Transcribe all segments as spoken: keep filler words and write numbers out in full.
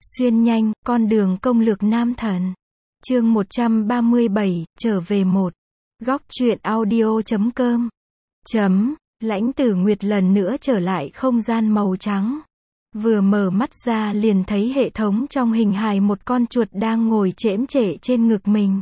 Xuyên nhanh, con đường công lược nam thần. Chương một trăm ba mươi bảy, trở về một. Góc truyện audio chấm com. Chấm, Lãnh Tử Nguyệt lần nữa trở lại không gian màu trắng. Vừa mở mắt ra liền thấy hệ thống trong hình hài một con chuột đang ngồi chễm chệ trên ngực mình.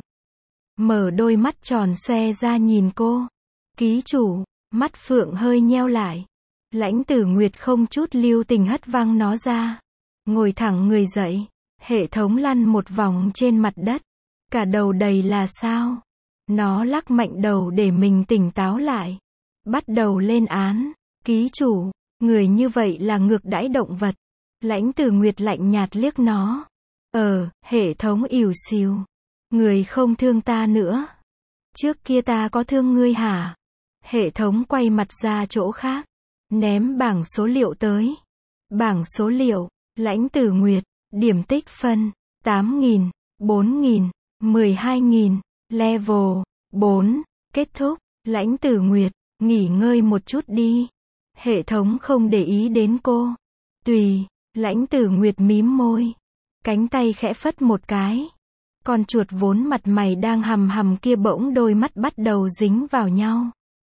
Mở đôi mắt tròn xoe ra nhìn cô. Ký chủ, mắt phượng hơi nheo lại. Lãnh Tử Nguyệt không chút lưu tình hất văng nó ra. Ngồi thẳng người dậy. Hệ thống lăn một vòng trên mặt đất. Cả đầu đầy là sao? Nó lắc mạnh đầu để mình tỉnh táo lại. Bắt đầu lên án. Ký chủ, người như vậy là ngược đãi động vật. Lãnh Tử Nguyệt lạnh nhạt liếc nó. Ờ, hệ thống ỉu xìu. Người không thương ta nữa. Trước kia ta có thương ngươi hả? Hệ thống quay mặt ra chỗ khác. Ném bảng số liệu tới. Bảng số liệu. Lãnh Tử Nguyệt. Điểm tích phân. tám nghìn. bốn nghìn. mười hai nghìn. Level. bốn. Kết thúc. Lãnh Tử Nguyệt. Nghỉ ngơi một chút đi. Hệ thống không để ý đến cô. Tùy. Lãnh Tử Nguyệt mím môi. Cánh tay khẽ phất một cái. Con chuột vốn mặt mày đang hầm hầm kia bỗng đôi mắt bắt đầu dính vào nhau.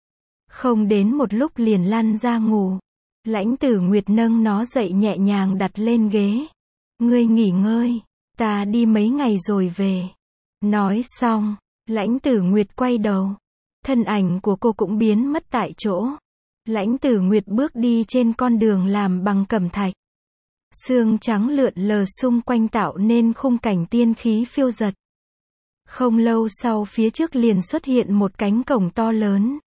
Không đến một lúc liền lăn ra ngủ. Lãnh Tử Nguyệt nâng nó dậy nhẹ nhàng đặt lên ghế. Ngươi nghỉ ngơi. Ta đi mấy ngày rồi về. Nói xong, Lãnh Tử Nguyệt quay đầu. Thân ảnh của cô cũng biến mất tại chỗ. Lãnh Tử Nguyệt bước đi trên con đường làm bằng cẩm thạch. Sương trắng lượn lờ xung quanh tạo nên khung cảnh tiên khí phiêu dật. Không lâu sau phía trước liền xuất hiện một cánh cổng to lớn.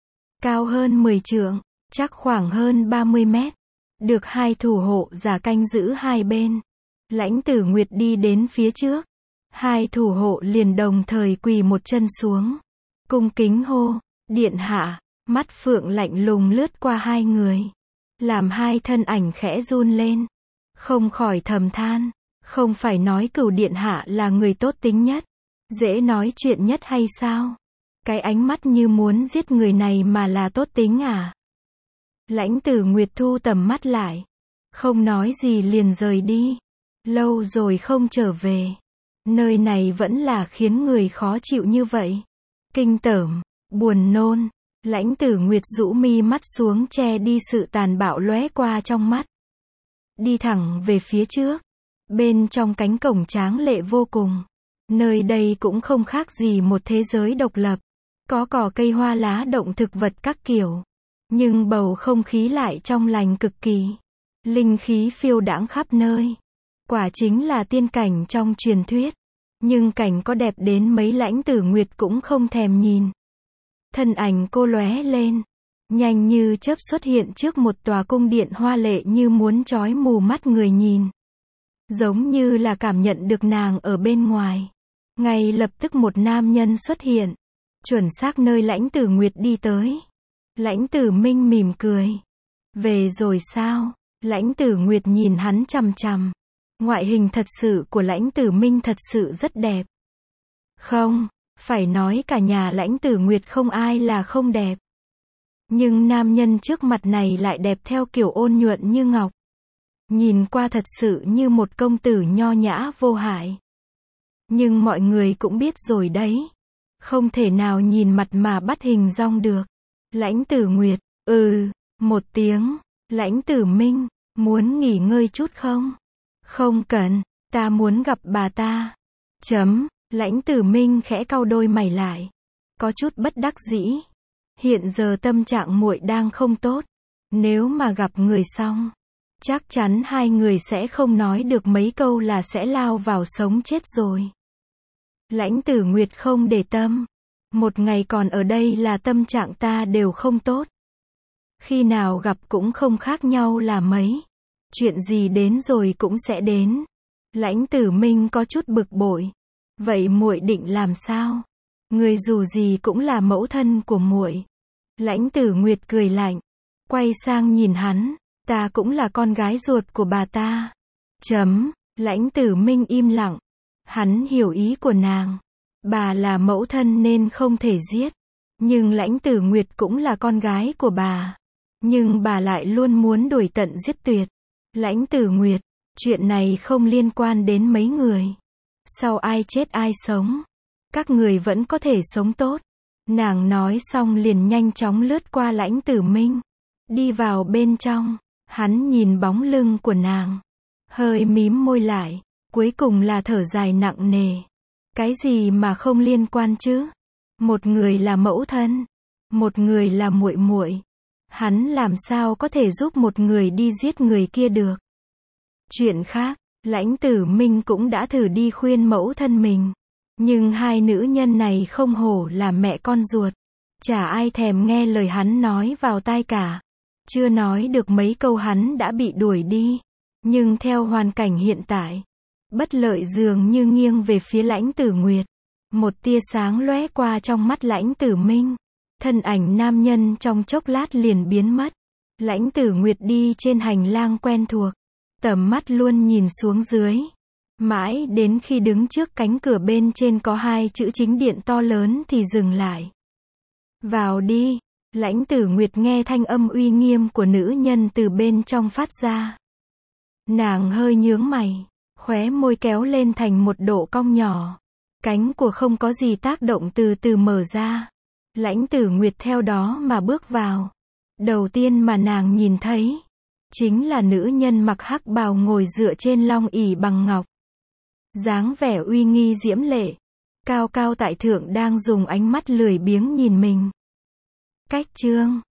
Cao hơn mười trượng, chắc khoảng hơn ba mươi mét. Được hai thủ hộ giả canh giữ hai bên. Lãnh Tử Nguyệt đi đến phía trước. Hai thủ hộ liền đồng thời quỳ một chân xuống. Cung kính hô, điện hạ. Mắt phượng lạnh lùng lướt qua hai người. Làm hai thân ảnh khẽ run lên. Không khỏi thầm than. Không phải nói Cửu điện hạ là người tốt tính nhất. Dễ nói chuyện nhất hay sao? Cái ánh mắt như muốn giết người này mà là tốt tính à? Lãnh Tử Nguyệt thu tầm mắt lại. Không nói gì liền rời đi. Lâu rồi không trở về. Nơi này vẫn là khiến người khó chịu như vậy. Kinh tởm, buồn nôn. Lãnh Tử Nguyệt rũ mi mắt xuống che đi sự tàn bạo lóe qua trong mắt. Đi thẳng về phía trước. Bên trong cánh cổng tráng lệ vô cùng. Nơi đây cũng không khác gì một thế giới độc lập. Có cỏ cây hoa lá động thực vật các kiểu. Nhưng bầu không khí lại trong lành cực kỳ. Linh khí phiêu đãng khắp nơi. Quả chính là tiên cảnh trong truyền thuyết. Nhưng cảnh có đẹp đến mấy Lãnh Tử Nguyệt cũng không thèm nhìn. Thân ảnh cô lóe lên. Nhanh như chớp xuất hiện trước một tòa cung điện hoa lệ như muốn chói mù mắt người nhìn. Giống như là cảm nhận được nàng ở bên ngoài. Ngay lập tức một nam nhân xuất hiện. Chuẩn xác nơi Lãnh Tử Nguyệt đi tới. Lãnh Tử Minh mỉm cười. Về rồi sao? Lãnh Tử Nguyệt nhìn hắn chằm chằm. Ngoại hình thật sự của Lãnh Tử Minh thật sự rất đẹp. Không, phải nói cả nhà Lãnh Tử Nguyệt không ai là không đẹp. Nhưng nam nhân trước mặt này lại đẹp theo kiểu ôn nhuận như ngọc. Nhìn qua thật sự như một công tử nho nhã vô hại. Nhưng mọi người cũng biết rồi đấy. Không thể nào nhìn mặt mà bắt hình dong được. Lãnh Tử Nguyệt, ừ, một tiếng. Lãnh Tử Minh, muốn nghỉ ngơi chút không? Không cần, ta muốn gặp bà ta. Chấm, Lãnh Tử Minh khẽ cau đôi mày lại. Có chút bất đắc dĩ. Hiện giờ tâm trạng muội đang không tốt. Nếu mà gặp người xong, chắc chắn hai người sẽ không nói được mấy câu là sẽ lao vào sống chết rồi. Lãnh Tử Nguyệt không để tâm. Một ngày còn ở đây là tâm trạng ta đều không tốt. Khi nào gặp cũng không khác nhau là mấy. Chuyện gì đến rồi cũng sẽ đến. Lãnh Tử Minh có chút bực bội. Vậy muội định làm sao? Người dù gì cũng là mẫu thân của muội. Lãnh Tử Nguyệt cười lạnh. Quay sang nhìn hắn. Ta cũng là con gái ruột của bà ta. Chấm. Lãnh Tử Minh im lặng. Hắn hiểu ý của nàng. Bà là mẫu thân nên không thể giết. Nhưng Lãnh Tử Nguyệt cũng là con gái của bà. Nhưng bà lại luôn muốn đuổi tận giết tuyệt. Lãnh Tử Nguyệt, Chuyện này không liên quan đến mấy người. Sau ai chết ai sống. Các người vẫn có thể sống tốt. Nàng nói xong liền nhanh chóng lướt qua Lãnh Tử Minh. Đi vào bên trong. Hắn nhìn bóng lưng của nàng. Hơi mím môi lại. Cuối cùng là thở dài nặng nề. Cái gì mà không liên quan chứ? Một người là mẫu thân. Một người là muội muội. Hắn làm sao có thể giúp một người đi giết người kia được? Chuyện khác, Lãnh Tử Minh cũng đã thử đi khuyên mẫu thân mình. Nhưng hai nữ nhân này không hổ là mẹ con ruột. Chả ai thèm nghe lời hắn nói vào tai cả. Chưa nói được mấy câu hắn đã bị đuổi đi. Nhưng theo hoàn cảnh hiện tại, bất lợi dường như nghiêng về phía Lãnh Tử Nguyệt. Một tia sáng lóe qua trong mắt Lãnh Tử Minh. Thân ảnh nam nhân trong chốc lát liền biến mất. Lãnh Tử Nguyệt đi trên hành lang quen thuộc. Tầm mắt luôn nhìn xuống dưới. Mãi đến khi đứng trước cánh cửa bên trên có hai chữ chính điện to lớn thì dừng lại. Vào đi. Lãnh Tử Nguyệt nghe thanh âm uy nghiêm của nữ nhân từ bên trong phát ra. Nàng hơi nhướng mày. Khóe môi kéo lên thành một độ cong nhỏ. Cánh của không có gì tác động từ từ mở ra. Lãnh Tử Nguyệt theo đó mà bước vào. Đầu tiên mà nàng nhìn thấy chính là nữ nhân mặc hắc bào ngồi dựa trên long ỷ bằng ngọc. Dáng vẻ uy nghi diễm lệ. Cao cao tại thượng đang dùng ánh mắt lười biếng nhìn mình. Cách chương